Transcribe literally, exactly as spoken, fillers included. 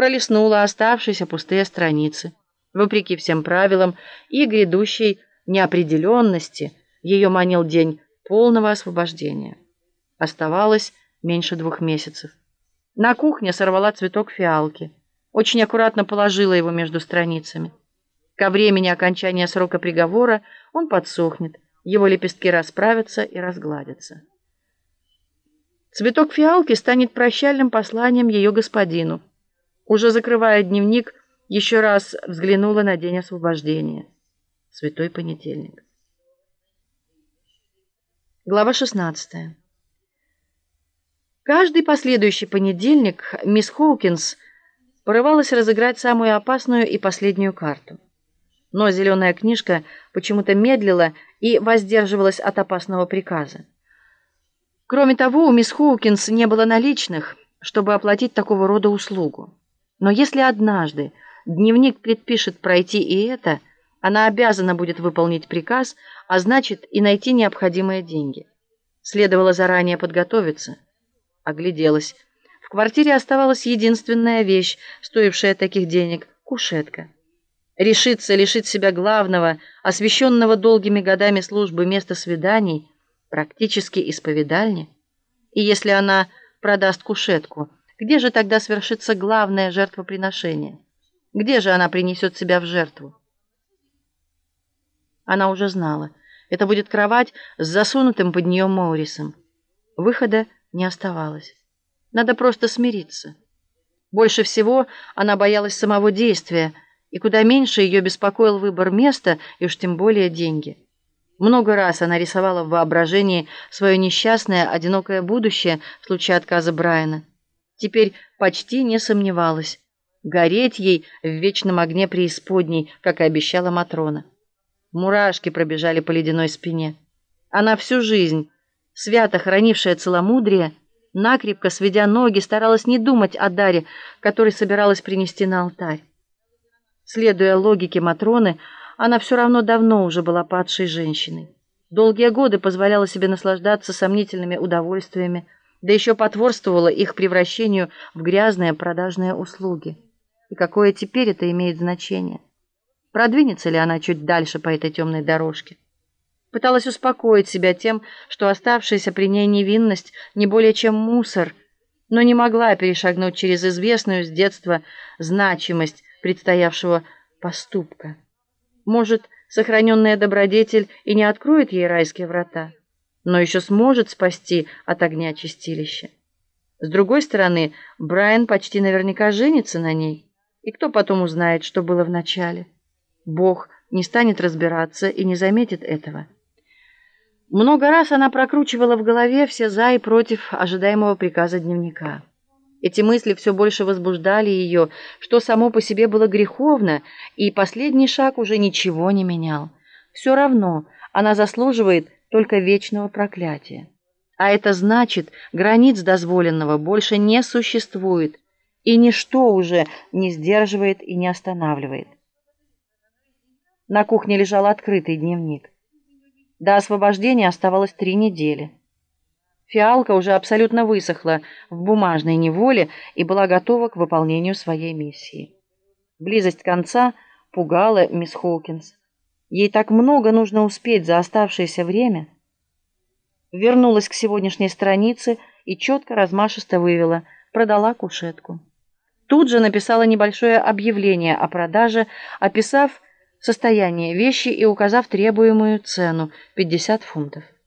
пролистнула оставшиеся пустые страницы. Вопреки всем правилам и грядущей неопределенности, ее манил день полного освобождения. Оставалось меньше двух месяцев. На кухне сорвала цветок фиалки. Очень аккуратно положила его между страницами. Ко времени окончания срока приговора он подсохнет, его лепестки расправятся и разгладятся. Цветок фиалки станет прощальным посланием ее господину. Уже закрывая дневник, еще раз взглянула на день освобождения. Святой понедельник. Глава шестнадцатая. Каждый последующий понедельник мисс Хоукинс порывалась разыграть самую опасную и последнюю карту. Но зеленая книжка почему-то медлила и воздерживалась от опасного приказа. Кроме того, у мисс Хоукинс не было наличных, чтобы оплатить такого рода услугу. Но если однажды дневник предпишет пройти и это, она обязана будет выполнить приказ, а значит и найти необходимые деньги. Следовало заранее подготовиться. Огляделась. В квартире оставалась единственная вещь, стоившая таких денег — кушетка. Решиться лишить себя главного, освященного долгими годами службы места свиданий, практически исповедальни. И если она продаст кушетку, где же тогда свершится главное жертвоприношение? Где же она принесет себя в жертву? Она уже знала. Это будет кровать с засунутым под нее Моррисом. Выхода не оставалось. Надо просто смириться. Больше всего она боялась самого действия, и куда меньше ее беспокоил выбор места, и уж тем более деньги. Много раз она рисовала в воображении свое несчастное, одинокое будущее в случае отказа Брайана. Теперь почти не сомневалась. Гореть ей в вечном огне преисподней, как и обещала Матрона. Мурашки пробежали по ледяной спине. Она всю жизнь, свято хранившая целомудрие, накрепко сведя ноги, старалась не думать о даре, который собиралась принести на алтарь. Следуя логике Матроны, она все равно давно уже была падшей женщиной. Долгие годы позволяла себе наслаждаться сомнительными удовольствиями, да еще потворствовала их превращению в грязные продажные услуги. И какое теперь это имеет значение? Продвинется ли она чуть дальше по этой темной дорожке? Пыталась успокоить себя тем, что оставшаяся при ней невинность не более чем мусор, но не могла перешагнуть через известную с детства значимость предстоявшего поступка. Может, сохраненная добродетель и не откроет ей райские врата, но еще сможет спасти от огня чистилища. С другой стороны, Брайан почти наверняка женится на ней, и кто потом узнает, что было в начале? Бог не станет разбираться и не заметит этого. Много раз она прокручивала в голове все за и против ожидаемого приказа дневника. Эти мысли все больше возбуждали ее, что само по себе было греховно, и последний шаг уже ничего не менял. Все равно она заслуживает только вечного проклятия. А это значит, границ дозволенного больше не существует, и ничто уже не сдерживает и не останавливает. На кухне лежал открытый дневник. До освобождения оставалось три недели. Фиалка уже абсолютно высохла в бумажной неволе и была готова к выполнению своей миссии. Близость конца пугала мисс Хоукинс. Ей так много нужно успеть за оставшееся время. Вернулась к сегодняшней странице и четко, размашисто вывела: продала кушетку. Тут же написала небольшое объявление о продаже, описав состояние вещи и указав требуемую цену — пятьдесят фунтов.